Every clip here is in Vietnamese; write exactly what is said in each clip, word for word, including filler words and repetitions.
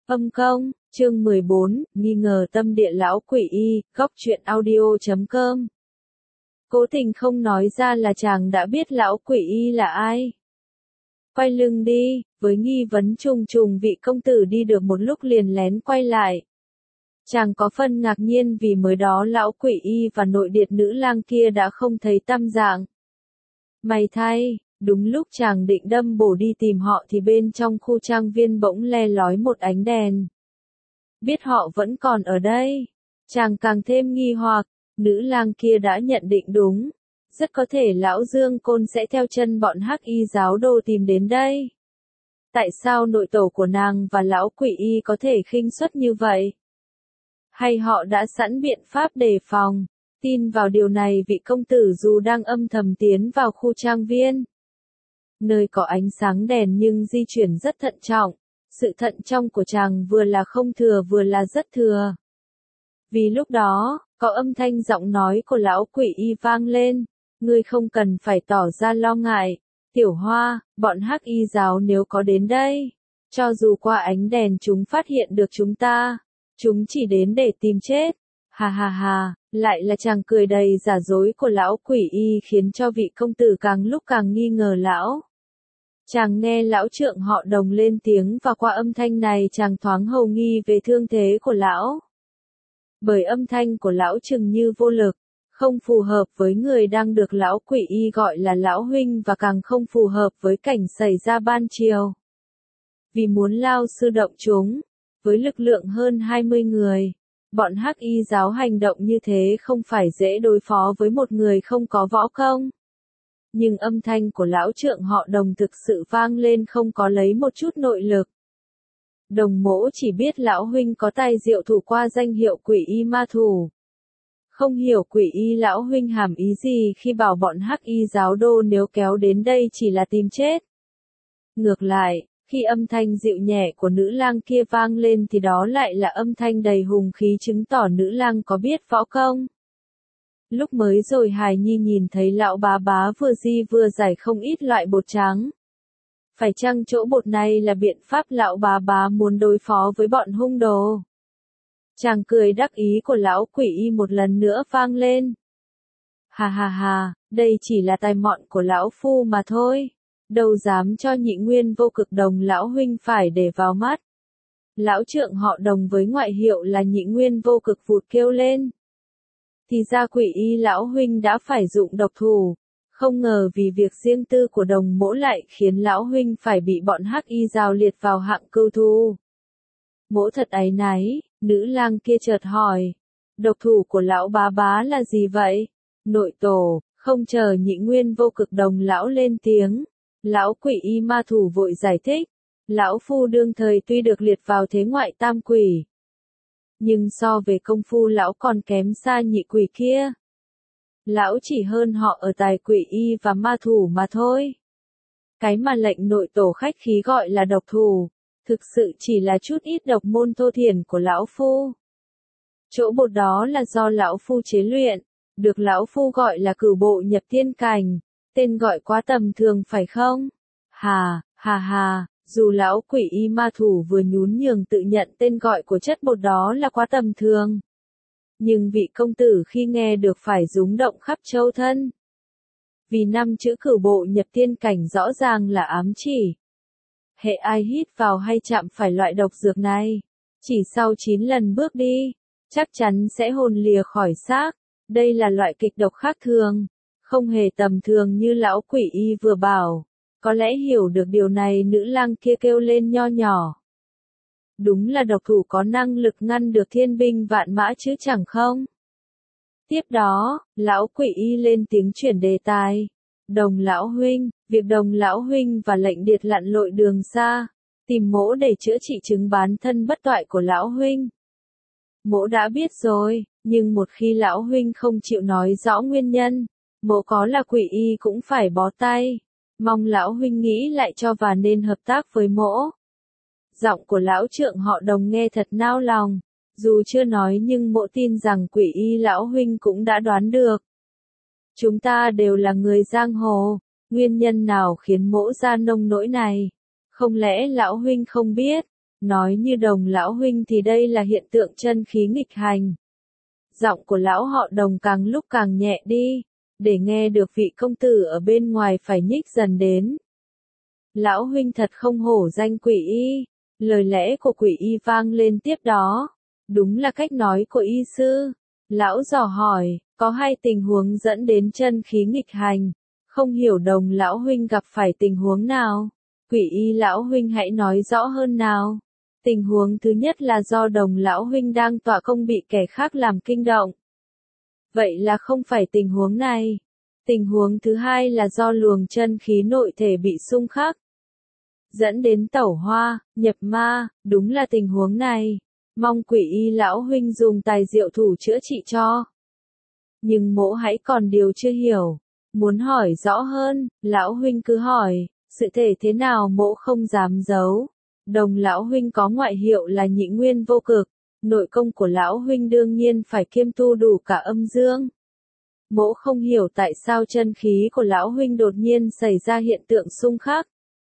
Âm công, chương mười bốn, nghi ngờ tâm địa lão quỷ y, góc truyện audio chấm com. Cố Tình không nói ra là chàng đã biết lão quỷ y là ai. Quay lưng đi, với nghi vấn trùng trùng vị công tử đi được một lúc liền lén quay lại. Chàng có phân ngạc nhiên vì mới đó lão quỷ y và nội điệt nữ lang kia đã không thấy tăm dạng. May thay, đúng lúc chàng định đâm bổ đi tìm họ thì bên trong khu trang viên bỗng le lói một ánh đèn. Biết họ vẫn còn ở đây, chàng càng thêm nghi hoặc, nữ lang kia đã nhận định đúng. Rất có thể lão Dương Côn sẽ theo chân bọn hắc y giáo đô tìm đến đây. Tại sao nội tổ của nàng và lão quỷ y có thể khinh suất như vậy? Hay họ đã sẵn biện pháp đề phòng? Tin vào điều này vị công tử dù đang âm thầm tiến vào khu trang viên. Nơi có ánh sáng đèn nhưng di chuyển rất thận trọng. Sự thận trọng của chàng vừa là không thừa vừa là rất thừa. Vì lúc đó, có âm thanh giọng nói của lão quỷ y vang lên. Ngươi không cần phải tỏ ra lo ngại. Tiểu Hoa, bọn hắc y giáo nếu có đến đây, cho dù qua ánh đèn chúng phát hiện được chúng ta, chúng chỉ đến để tìm chết. Hà hà hà, lại là chàng cười đầy giả dối của lão quỷ y khiến cho vị công tử càng lúc càng nghi ngờ lão. Chàng nghe lão trượng họ Đồng lên tiếng và qua âm thanh này chàng thoáng hầu nghi về thương thế của lão. Bởi âm thanh của lão chừng như vô lực, không phù hợp với người đang được lão quỷ y gọi là lão huynh và càng không phù hợp với cảnh xảy ra ban chiều. Vì muốn lao sư động chúng, với lực lượng hơn hai mươi người, bọn hắc y giáo hành động như thế không phải dễ đối phó với một người không có võ công. Nhưng âm thanh của lão trượng họ Đồng thực sự vang lên không có lấy một chút nội lực. Đồng mỗ chỉ biết lão huynh có tài diệu thủ qua danh hiệu quỷ y ma thủ. Không hiểu quỷ y lão huynh hàm ý gì khi bảo bọn hắc y giáo đô nếu kéo đến đây chỉ là tìm chết. Ngược lại, khi âm thanh dịu nhẹ của nữ lang kia vang lên thì đó lại là âm thanh đầy hùng khí chứng tỏ nữ lang có biết võ công. Lúc mới rồi Hài Nhi nhìn thấy lão bá bá vừa di vừa giải không ít loại bột trắng. Phải chăng chỗ bột này là biện pháp lão bá bá muốn đối phó với bọn hung đồ? Chàng cười đắc ý của lão quỷ y một lần nữa vang lên. Hà hà hà, đây chỉ là tài mọn của lão phu mà thôi. Đâu dám cho nhị nguyên vô cực Đồng lão huynh phải để vào mắt. Lão trượng họ Đồng với ngoại hiệu là nhị nguyên vô cực vụt kêu lên. Thì ra quỷ y lão huynh đã phải dụng độc thủ. Không ngờ vì việc riêng tư của Đồng mỗ lại khiến lão huynh phải bị bọn hắc y giáo liệt vào hạng cừu thù. Mỗ thật áy náy, nữ lang kia chợt hỏi. Độc thủ của lão bá bá là gì vậy? Nội tổ, không chờ nhị nguyên vô cực Đồng lão lên tiếng. Lão quỷ y ma thủ vội giải thích. Lão phu đương thời tuy được liệt vào thế ngoại tam quỷ. Nhưng so về công phu lão còn kém xa nhị quỷ kia. Lão chỉ hơn họ ở tài quỷ y và ma thủ mà thôi. Cái mà lệnh nội tổ khách khí gọi là độc thủ, thực sự chỉ là chút ít độc môn thô thiển của lão phu. Chỗ bột đó là do lão phu chế luyện, được lão phu gọi là cửu bộ nhập thiên cảnh, tên gọi quá tầm thường phải không? Hà, hà hà, dù lão quỷ y ma thủ vừa nhún nhường tự nhận tên gọi của chất bột đó là quá tầm thường. Nhưng vị công tử khi nghe được phải rúng động khắp châu thân. Vì năm chữ cửu bộ nhập thiên cảnh rõ ràng là ám chỉ. Hệ ai hít vào hay chạm phải loại độc dược này, chỉ sau chín lần bước đi, chắc chắn sẽ hồn lìa khỏi xác. Đây là loại kịch độc khác thường, không hề tầm thường như lão quỷ y vừa bảo. Có lẽ hiểu được điều này nữ lang kia kêu lên nho nhỏ. Đúng là độc thủ có năng lực ngăn được thiên binh vạn mã chứ chẳng không? Tiếp đó, lão quỷ y lên tiếng chuyển đề tài. Đồng lão huynh, việc Đồng lão huynh và lệnh điệt lặn lội đường xa, tìm mỗ để chữa trị chứng bán thân bất toại của lão huynh. Mỗ đã biết rồi, nhưng một khi lão huynh không chịu nói rõ nguyên nhân, mỗ có là quỷ y cũng phải bó tay. Mong lão huynh nghĩ lại cho và nên hợp tác với mỗ. Giọng của lão trượng họ Đồng nghe thật nao lòng, dù chưa nói nhưng mỗ tin rằng quỷ y lão huynh cũng đã đoán được. Chúng ta đều là người giang hồ, nguyên nhân nào khiến mỗ ra nông nỗi này? Không lẽ lão huynh không biết, nói như Đồng lão huynh thì đây là hiện tượng chân khí nghịch hành. Giọng của lão họ Đồng càng lúc càng nhẹ đi, để nghe được vị công tử ở bên ngoài phải nhích dần đến. Lão huynh thật không hổ danh Quỷ Y, lời lẽ của Quỷ Y vang lên tiếp đó. Đúng là cách nói của y sư. Lão dò hỏi, có hai tình huống dẫn đến chân khí nghịch hành, không hiểu Đồng lão huynh gặp phải tình huống nào? Quỷ Y lão huynh hãy nói rõ hơn nào. Tình huống thứ nhất là do Đồng lão huynh đang tọa công bị kẻ khác làm kinh động. Vậy là không phải tình huống này. Tình huống thứ hai là do luồng chân khí nội thể bị xung khắc, dẫn đến tẩu hoa, nhập ma, đúng là tình huống này. Mong Quỷ Y lão huynh dùng tài diệu thủ chữa trị cho. Nhưng mỗ hãy còn điều chưa hiểu, muốn hỏi rõ hơn, lão huynh cứ hỏi, sự thể thế nào mỗ không dám giấu. Đồng lão huynh có ngoại hiệu là Nhị Nguyên Vô Cực, nội công của lão huynh đương nhiên phải kiêm tu đủ cả âm dương. Mỗ không hiểu tại sao chân khí của lão huynh đột nhiên xảy ra hiện tượng xung khắc.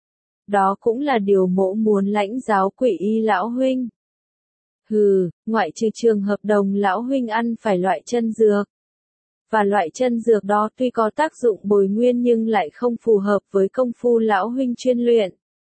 Đó cũng là điều mỗ muốn lãnh giáo Quỷ Y lão huynh. Hừ, ngoại trừ trường hợp Đồng lão huynh ăn phải loại chân dược. Và loại chân dược đó tuy có tác dụng bồi nguyên nhưng lại không phù hợp với công phu lão huynh chuyên luyện.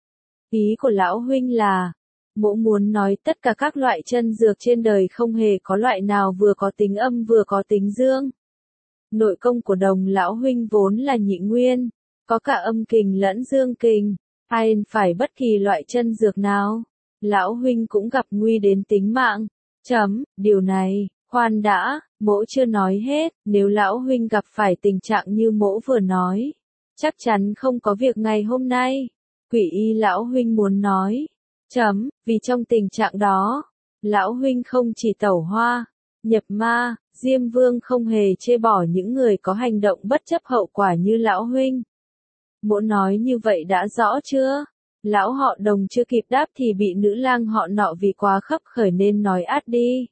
Ý của lão huynh là, mỗ muốn nói tất cả các loại chân dược trên đời không hề có loại nào vừa có tính âm vừa có tính dương. Nội công của Đồng lão huynh vốn là nhị nguyên, có cả âm kình lẫn dương kình, ai phải bất kỳ loại chân dược nào, lão huynh cũng gặp nguy đến tính mạng. Chấm, điều này, khoan đã, mỗ chưa nói hết, nếu lão huynh gặp phải tình trạng như mỗ vừa nói, chắc chắn không có việc ngày hôm nay. Quỷ Y lão huynh muốn nói, chấm, vì trong tình trạng đó, lão huynh không chỉ tẩu hoa, nhập ma, Diêm Vương không hề chê bỏ những người có hành động bất chấp hậu quả như lão huynh. Mỗ nói như vậy đã rõ chưa? Lão họ Đồng chưa kịp đáp thì bị nữ lang họ nọ vì quá khấp khởi nên nói át đi.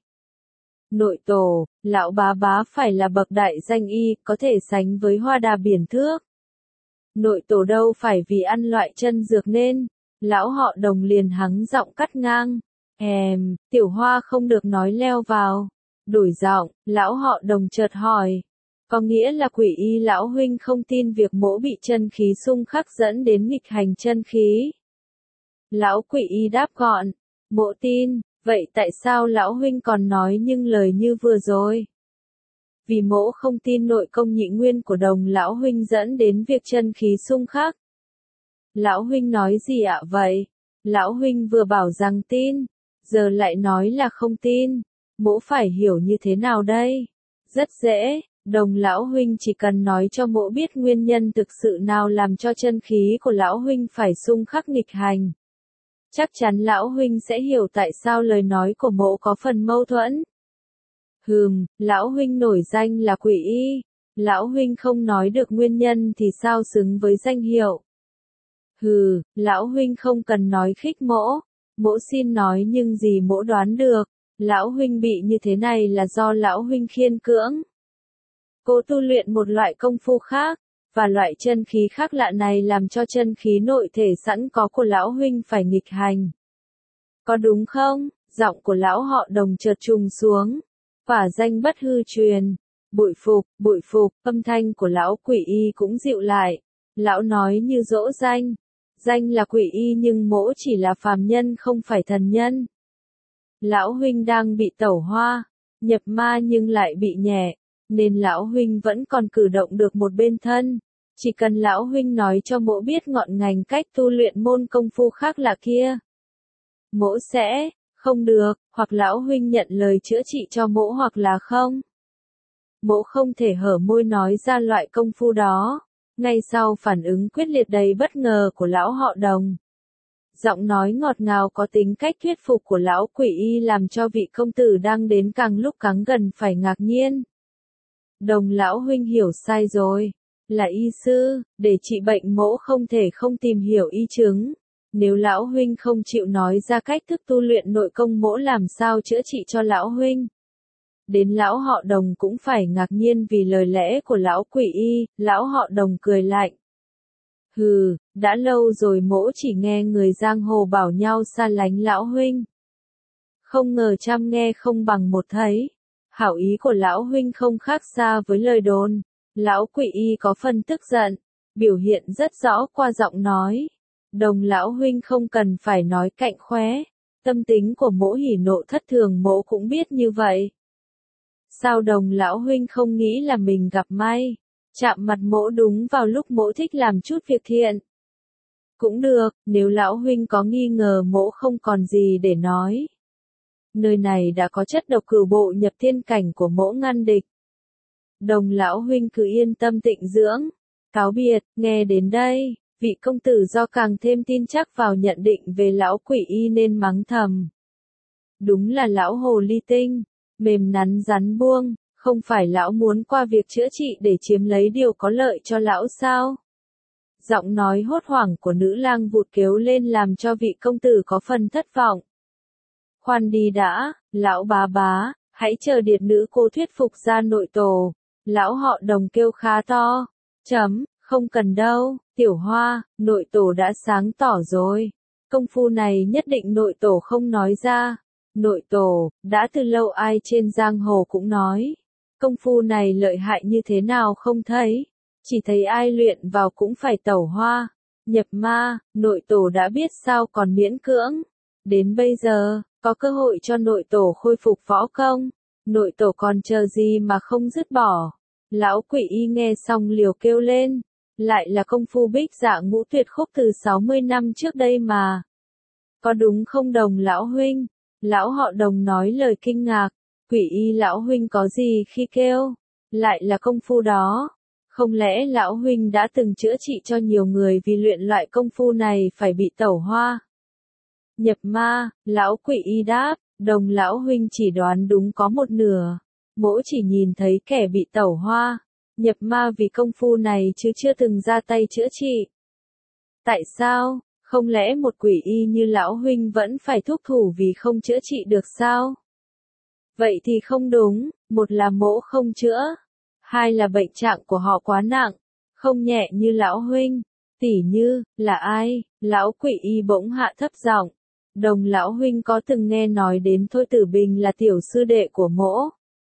Nội tổ, lão bá bá phải là bậc đại danh y, có thể sánh với hoa đà biển thước. Nội tổ đâu phải vì ăn loại chân dược nên, lão họ Đồng liền hắng giọng cắt ngang. Èm, tiểu hoa không được nói leo vào. Đổi giọng, lão họ Đồng chợt hỏi. Có nghĩa là Quỷ Y lão huynh không tin việc mỗ bị chân khí xung khắc dẫn đến nghịch hành chân khí. Lão Quỷ Y đáp gọn, mỗ tin, vậy tại sao lão huynh còn nói những lời như vừa rồi? Vì mỗ không tin nội công nhị nguyên của Đồng lão huynh dẫn đến việc chân khí xung khắc. Lão huynh nói gì ạ vậy? Lão huynh vừa bảo rằng tin, giờ lại nói là không tin. Mỗ phải hiểu như thế nào đây? Rất dễ, Đồng lão huynh chỉ cần nói cho mỗ biết nguyên nhân thực sự nào làm cho chân khí của lão huynh phải xung khắc nghịch hành. Chắc chắn lão huynh sẽ hiểu tại sao lời nói của mỗ có phần mâu thuẫn. Hừm, lão huynh nổi danh là Quỷ Y, lão huynh không nói được nguyên nhân thì sao xứng với danh hiệu. Hừ, lão huynh không cần nói khích mỗ, mỗ xin nói nhưng gì mỗ đoán được, lão huynh bị như thế này là do lão huynh khiên cưỡng. Cố tu luyện một loại công phu khác, và loại chân khí khác lạ này làm cho chân khí nội thể sẵn có của lão huynh phải nghịch hành. Có đúng không? Giọng của lão họ Đồng chợt trùng xuống. Và danh bất hư truyền. Bội phục, bội phục, âm thanh của lão Quỷ Y cũng dịu lại. Lão nói như dỗ danh. Danh là Quỷ Y nhưng mỗ chỉ là phàm nhân không phải thần nhân. Lão huynh đang bị tẩu hoa, nhập ma nhưng lại bị nhẹ, nên lão huynh vẫn còn cử động được một bên thân. Chỉ cần lão huynh nói cho mỗ biết ngọn ngành cách tu luyện môn công phu khác lạ kia, mỗ sẽ, không được, hoặc lão huynh nhận lời chữa trị cho mỗ hoặc là không. Mỗ không thể hở môi nói ra loại công phu đó. Ngay sau phản ứng quyết liệt đầy bất ngờ của lão họ Đồng, giọng nói ngọt ngào có tính cách thuyết phục của lão Quỷ Y làm cho vị công tử đang đến càng lúc càng gần phải ngạc nhiên. Đồng lão huynh hiểu sai rồi, là y sư, để trị bệnh mỗ không thể không tìm hiểu y chứng. Nếu lão huynh không chịu nói ra cách thức tu luyện nội công mỗ làm sao chữa trị cho lão huynh. Đến lão họ Đồng cũng phải ngạc nhiên vì lời lẽ của lão Quỷ Y, lão họ Đồng cười lạnh. Hừ, đã lâu rồi mỗ chỉ nghe người giang hồ bảo nhau xa lánh lão huynh. Không ngờ trăm nghe không bằng một thấy. Hảo ý của lão huynh không khác xa với lời đồn. Lão Quỷ Y có phần tức giận, biểu hiện rất rõ qua giọng nói. Đồng lão huynh không cần phải nói cạnh khóe. Tâm tính của mỗ hỉ nộ thất thường mỗ cũng biết như vậy. Sao đồng lão huynh không nghĩ là mình gặp may, chạm mặt mỗ đúng vào lúc mỗ thích làm chút việc thiện? Cũng được, nếu lão huynh có nghi ngờ mỗ không còn gì để nói. Nơi này đã có chất độc cửu bộ nhập thiên cảnh của mỗ ngăn địch. Đồng lão huynh cứ yên tâm tịnh dưỡng. Cáo biệt, nghe đến đây, vị công tử do càng thêm tin chắc vào nhận định về lão Quỷ Y nên mắng thầm. Đúng là lão hồ ly tinh, mềm nắn rắn buông, không phải lão muốn qua việc chữa trị để chiếm lấy điều có lợi cho lão sao? Giọng nói hốt hoảng của nữ lang vụt kêu lên làm cho vị công tử có phần thất vọng. Khoan đi đã, lão bá bá, hãy chờ điệt nữ cô thuyết phục ra nội tổ. Lão họ Đồng kêu khá to. Chấm, không cần đâu, tiểu hoa, nội tổ đã sáng tỏ rồi. Công phu này nhất định nội tổ không nói ra. Nội tổ, đã từ lâu ai trên giang hồ cũng nói. Công phu này lợi hại như thế nào không thấy. Chỉ thấy ai luyện vào cũng phải tẩu hoa. Nhập ma, nội tổ đã biết sao còn miễn cưỡng. Đến bây giờ, có cơ hội cho nội tổ khôi phục võ công. Nội tổ còn chờ gì mà không dứt bỏ. Lão Quỷ Y nghe xong liều kêu lên. Lại là công phu bích dạ ngũ tuyệt khúc từ sáu mươi năm trước đây mà. Có đúng không đồng lão huynh? Lão họ Đồng nói lời kinh ngạc. Quỷ Y lão huynh có gì khi kêu? Lại là công phu đó. Không lẽ lão huynh đã từng chữa trị cho nhiều người vì luyện loại công phu này phải bị tẩu hoa? Nhập ma, lão Quỷ Y đáp, đồng lão huynh chỉ đoán đúng có một nửa. Mỗ chỉ nhìn thấy kẻ bị tẩu hoa, nhập ma vì công phu này chứ chưa từng ra tay chữa trị. Tại sao, không lẽ một quỷ y như lão huynh vẫn phải thúc thủ vì không chữa trị được sao? Vậy thì không đúng, một là mỗ không chữa, hai là bệnh trạng của họ quá nặng, không nhẹ như lão huynh. Tỉ như, là ai? Lão Quỷ Y bỗng hạ thấp giọng. Đồng lão huynh có từng nghe nói đến Thôi Tử Bình là tiểu sư đệ của mỗ.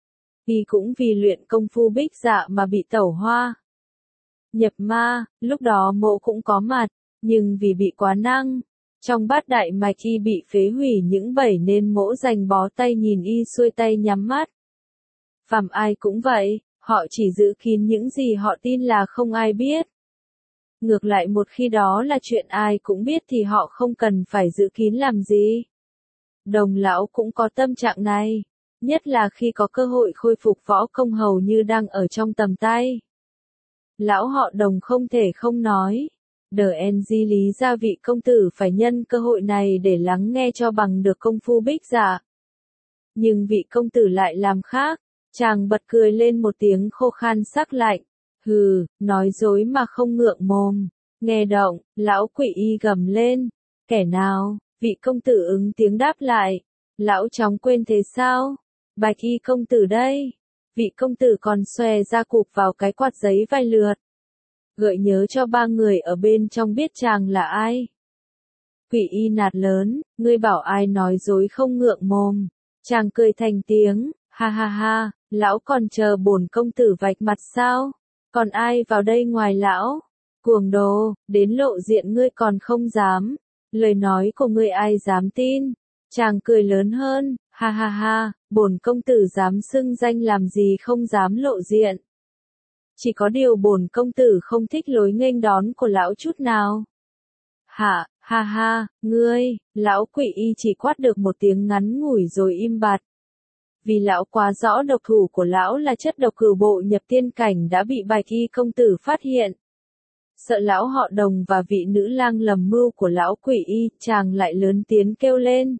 Y cũng vì luyện công phu bích dạ mà bị tẩu hoa. Nhập ma, lúc đó mỗ cũng có mặt, nhưng vì bị quá năng. Trong bát đại mạch y bị phế hủy những bảy nên mỗ dành bó tay nhìn y xuôi tay nhắm mắt. Phàm ai cũng vậy, họ chỉ giữ kín những gì họ tin là không ai biết. Ngược lại một khi đó là chuyện ai cũng biết thì họ không cần phải giữ kín làm gì. Đồng lão cũng có tâm trạng này, nhất là khi có cơ hội khôi phục võ công hầu như đang ở trong tầm tay. Lão họ Đồng không thể không nói. Đờ en di lý ra vị công tử phải nhân cơ hội này để lắng nghe cho bằng được công phu bích dạ. Nhưng vị công tử lại làm khác, chàng bật cười lên một tiếng khô khan sắc lạnh. Hừ, nói dối mà không ngượng mồm. Nghe động, lão Quỷ Y gầm lên. Kẻ nào? Vị công tử ứng tiếng đáp lại. Lão chóng quên thế sao? Bạch Y công tử đây. Vị công tử còn xòe ra cụp vào cái quạt giấy vài lượt. Gợi nhớ cho ba người ở bên trong biết chàng là ai. Quỷ Y nạt lớn, ngươi bảo ai nói dối không ngượng mồm. Chàng cười thành tiếng, ha ha ha, lão còn chờ bổn công tử vạch mặt sao? Còn ai vào đây ngoài lão? Cuồng đồ, đến lộ diện ngươi còn không dám. Lời nói của ngươi ai dám tin? Chàng cười lớn hơn, ha ha ha, bổn công tử dám xưng danh làm gì không dám lộ diện. Chỉ có điều bổn công tử không thích lối nghênh đón của lão chút nào. Hả, ha ha, ngươi, lão Quỷ Y chỉ quát được một tiếng ngắn ngủi rồi im bặt. Vì lão quá rõ độc thủ của lão là chất độc cửu bộ nhập tiên cảnh đã bị Bạch Y công tử phát hiện. Sợ lão họ Đồng và vị nữ lang lầm mưu của lão Quỷ Y, chàng lại lớn tiếng kêu lên.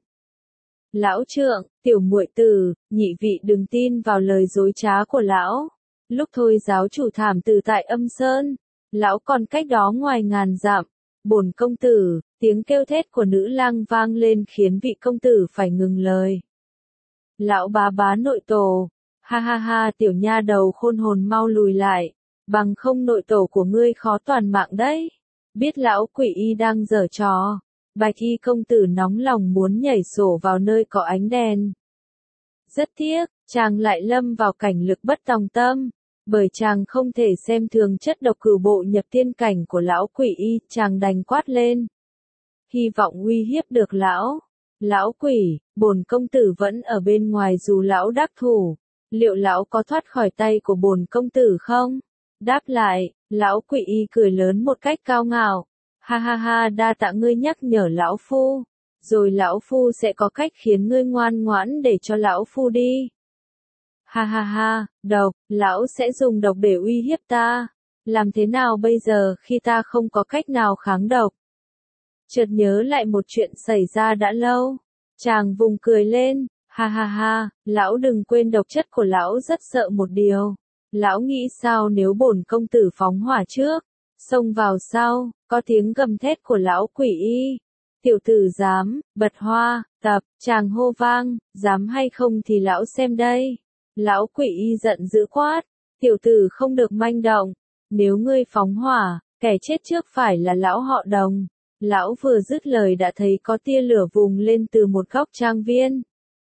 Lão trượng, tiểu muội tử, nhị vị đừng tin vào lời dối trá của lão. Lúc thôi giáo chủ thảm tử tại Âm Sơn, lão còn cách đó ngoài ngàn dặm. Bổn công tử, tiếng kêu thét của nữ lang vang lên khiến vị công tử phải ngừng lời. Lão bá bá nội tổ, ha ha ha, tiểu nha đầu khôn hồn mau lùi lại, bằng không nội tổ của ngươi khó toàn mạng đấy. Biết lão quỷ y đang giở trò, Bạch y công tử nóng lòng muốn nhảy sổ vào nơi có ánh đèn. Rất tiếc, chàng lại lâm vào cảnh lực bất tòng tâm, bởi chàng không thể xem thường chất độc cửu bộ nhập tiên cảnh của lão quỷ y, chàng đành quát lên. Hy vọng uy hiếp được lão. Lão quỷ, bổn công tử vẫn ở bên ngoài dù lão đắc thủ, liệu lão có thoát khỏi tay của bổn công tử không? Đáp lại, lão quỷ y cười lớn một cách cao ngạo. Ha ha ha, đa tạ ngươi nhắc nhở lão phu, rồi lão phu sẽ có cách khiến ngươi ngoan ngoãn để cho lão phu đi. Ha ha ha, độc, lão sẽ dùng độc để uy hiếp ta. Làm thế nào bây giờ khi ta không có cách nào kháng độc? Chợt nhớ lại một chuyện xảy ra đã lâu. Chàng vùng cười lên, ha ha ha, lão đừng quên độc chất của lão rất sợ một điều. Lão nghĩ sao nếu bổn công tử phóng hỏa trước, xông vào sau, có tiếng gầm thét của lão quỷ y. Tiểu tử dám, bật hoa, tập, chàng hô vang, dám hay không thì lão xem đây. Lão quỷ y giận dữ quát, tiểu tử không được manh động, nếu ngươi phóng hỏa, kẻ chết trước phải là lão họ Đồng. Lão vừa dứt lời đã thấy có tia lửa vùng lên từ một góc trang viên.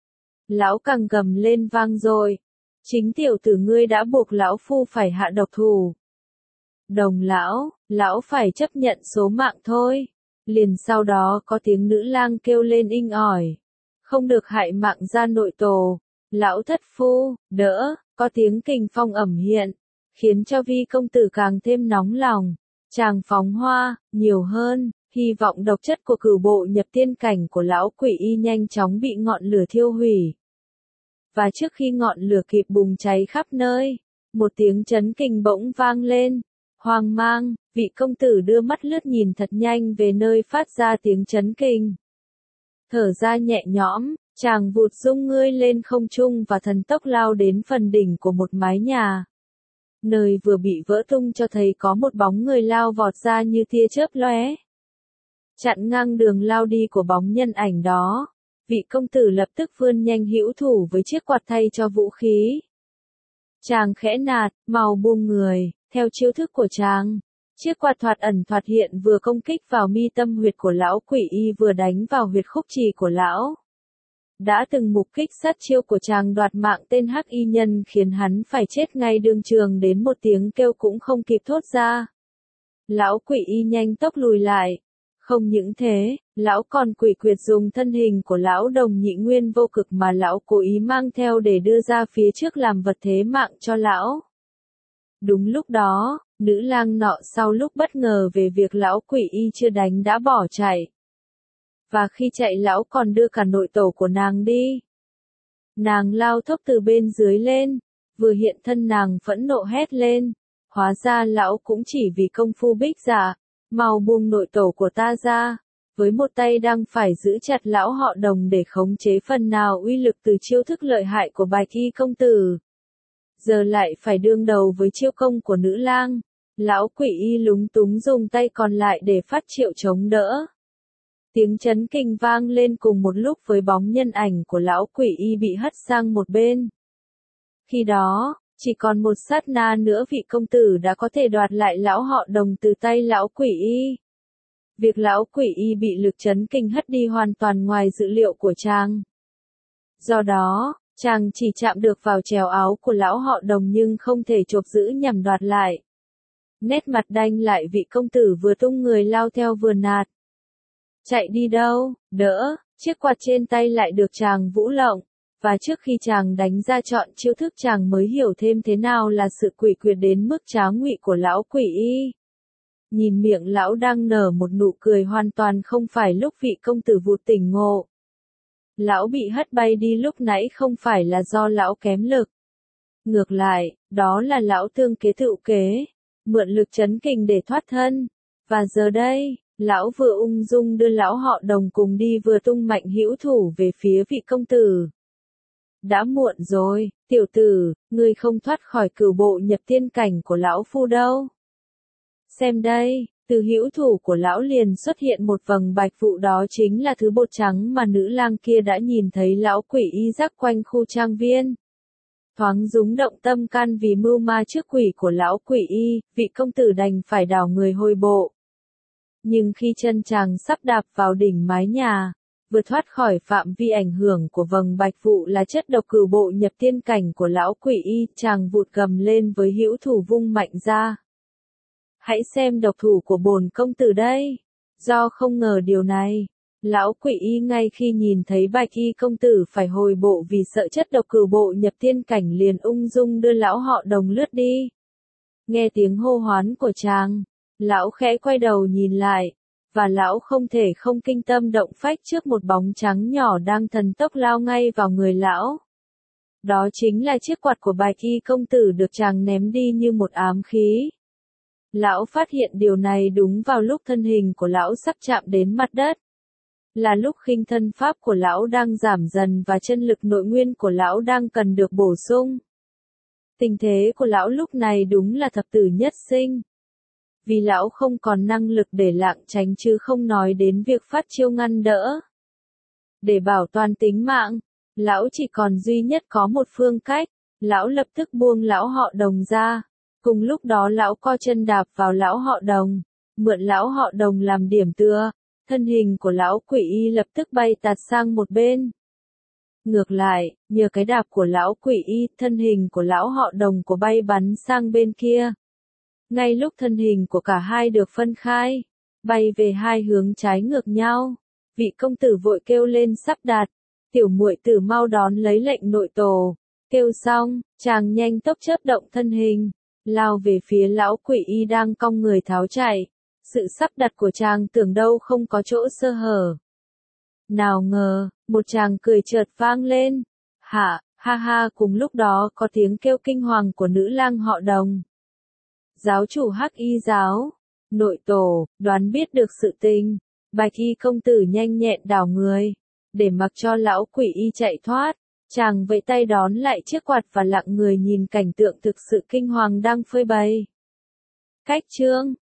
Lão càng gầm lên vang dội, chính tiểu tử ngươi đã buộc lão phu phải hạ độc thủ. Đồng lão, lão phải chấp nhận số mạng thôi. Liền sau đó có tiếng nữ lang kêu lên inh ỏi, không được hại mạng gia nội tổ. Lão thất phu, đỡ, có tiếng kình phong ẩm hiện, khiến cho vi công tử càng thêm nóng lòng. Chàng phóng hoa, nhiều hơn, hy vọng độc chất của cửu bộ nhập tiên cảnh của lão quỷ y nhanh chóng bị ngọn lửa thiêu hủy. Và trước khi ngọn lửa kịp bùng cháy khắp nơi, một tiếng chấn kình bỗng vang lên. Hoang mang, vị công tử đưa mắt lướt nhìn thật nhanh về nơi phát ra tiếng chấn kình. Thở ra nhẹ nhõm, chàng vụt rung ngươi lên không trung và thần tốc lao đến phần đỉnh của một mái nhà. Nơi vừa bị vỡ tung cho thấy có một bóng người lao vọt ra như tia chớp lóe. Chặn ngang đường lao đi của bóng nhân ảnh đó, vị công tử lập tức vươn nhanh hữu thủ với chiếc quạt thay cho vũ khí. Chàng khẽ nạt, mau buông người, theo chiêu thức của chàng. Chiếc quạt thoạt ẩn thoạt hiện vừa công kích vào mi tâm huyệt của lão quỷ y vừa đánh vào huyệt khúc trì của lão. Đã từng mục kích sát chiêu của chàng đoạt mạng tên hắc y nhân khiến hắn phải chết ngay đương trường đến một tiếng kêu cũng không kịp thốt ra. Lão quỷ y nhanh tốc lùi lại. Không những thế, lão còn quỷ quyệt dùng thân hình của lão Đồng Nhị Nguyên vô cực mà lão cố ý mang theo để đưa ra phía trước làm vật thế mạng cho lão. Đúng lúc đó, nữ lang nọ sau lúc bất ngờ về việc lão quỷ y chưa đánh đã bỏ chạy. Và khi chạy lão còn đưa cả nội tổ của nàng đi. Nàng lao thốc từ bên dưới lên, vừa hiện thân nàng phẫn nộ hét lên. Hóa ra lão cũng chỉ vì công phu bích giả, mau buông nội tổ của ta ra. Với một tay đang phải giữ chặt lão họ Đồng để khống chế phần nào uy lực từ chiêu thức lợi hại của Bạch y công tử. Giờ lại phải đương đầu với chiêu công của nữ lang. Lão quỷ y lúng túng dùng tay còn lại để phát triệu chống đỡ. Tiếng chấn kinh vang lên cùng một lúc với bóng nhân ảnh của lão quỷ y bị hất sang một bên. Khi đó, chỉ còn một sát na nữa vị công tử đã có thể đoạt lại lão họ Đồng từ tay lão quỷ y. Việc lão quỷ y bị lực chấn kinh hất đi hoàn toàn ngoài dự liệu của chàng. Do đó, chàng chỉ chạm được vào chèo áo của lão họ Đồng nhưng không thể chộp giữ nhằm đoạt lại. Nét mặt đanh lại vị công tử vừa tung người lao theo vừa nạt. Chạy đi đâu, đỡ, chiếc quạt trên tay lại được chàng vũ lộng, và trước khi chàng đánh ra chọn chiêu thức chàng mới hiểu thêm thế nào là sự quỷ quyệt đến mức trá ngụy của lão quỷ y. Nhìn miệng lão đang nở một nụ cười hoàn toàn không phải lúc vị công tử vụt tỉnh ngộ. Lão bị hất bay đi lúc nãy không phải là do lão kém lực. Ngược lại, đó là lão tương kế tựu kế, mượn lực chấn kình để thoát thân. Và giờ đây, lão vừa ung dung đưa lão họ Đồng cùng đi vừa tung mạnh hữu thủ về phía vị công tử. Đã muộn rồi, tiểu tử, ngươi không thoát khỏi cửu bộ nhập tiên cảnh của lão phu đâu. Xem đây, từ hữu thủ của lão liền xuất hiện một vầng bạch vụ, đó chính là thứ bột trắng mà nữ lang kia đã nhìn thấy lão quỷ y rắc quanh khu trang viên. Thoáng rúng động tâm can vì mưu ma trước quỷ của lão quỷ y, vị công tử đành phải đảo người hồi bộ. Nhưng khi chân chàng sắp đạp vào đỉnh mái nhà, vừa thoát khỏi phạm vi ảnh hưởng của vầng bạch vụ là chất độc cửu bộ nhập tiên cảnh của lão quỷ y, chàng vụt gầm lên với hữu thủ vung mạnh ra. Hãy xem độc thủ của bổn công tử đây. Do không ngờ điều này, lão quỷ y ngay khi nhìn thấy bạch y công tử phải hồi bộ vì sợ chất độc cửu bộ nhập tiên cảnh liền ung dung đưa lão họ Đồng lướt đi. Nghe tiếng hô hoán của chàng, lão khẽ quay đầu nhìn lại, và lão không thể không kinh tâm động phách trước một bóng trắng nhỏ đang thần tốc lao ngay vào người lão. Đó chính là chiếc quạt của bạch y công tử được chàng ném đi như một ám khí. Lão phát hiện điều này đúng vào lúc thân hình của lão sắp chạm đến mặt đất. Là lúc khinh thân pháp của lão đang giảm dần và chân lực nội nguyên của lão đang cần được bổ sung. Tình thế của lão lúc này đúng là thập tử nhất sinh. Vì lão không còn năng lực để lảng tránh chứ không nói đến việc phát chiêu ngăn đỡ. Để bảo toàn tính mạng, lão chỉ còn duy nhất có một phương cách, lão lập tức buông lão họ Đồng ra. Cùng lúc đó lão co chân đạp vào lão họ Đồng, mượn lão họ Đồng làm điểm tựa, thân hình của lão quỷ y lập tức bay tạt sang một bên. Ngược lại, nhờ cái đạp của lão quỷ y, thân hình của lão họ Đồng của bay bắn sang bên kia. Ngay lúc thân hình của cả hai được phân khai, bay về hai hướng trái ngược nhau, vị công tử vội kêu lên sắp đạt, tiểu muội tử mau đón lấy lệnh nội tổ. Kêu xong, chàng nhanh tốc chớp động thân hình, lao về phía lão quỷ y đang cong người tháo chạy. Sự sắp đặt của chàng tưởng đâu không có chỗ sơ hở. Nào ngờ, một chàng cười chợt vang lên. Hả, ha ha, cùng lúc đó có tiếng kêu kinh hoàng của nữ lang họ Đồng. Giáo chủ Hắc Y giáo, nội tổ, đoán biết được sự tình, bạch y công tử nhanh nhẹn đảo người, để mặc cho lão quỷ y chạy thoát. Chàng vẫy tay đón lại chiếc quạt và lặng người nhìn cảnh tượng thực sự kinh hoàng đang phơi bày. Cách chương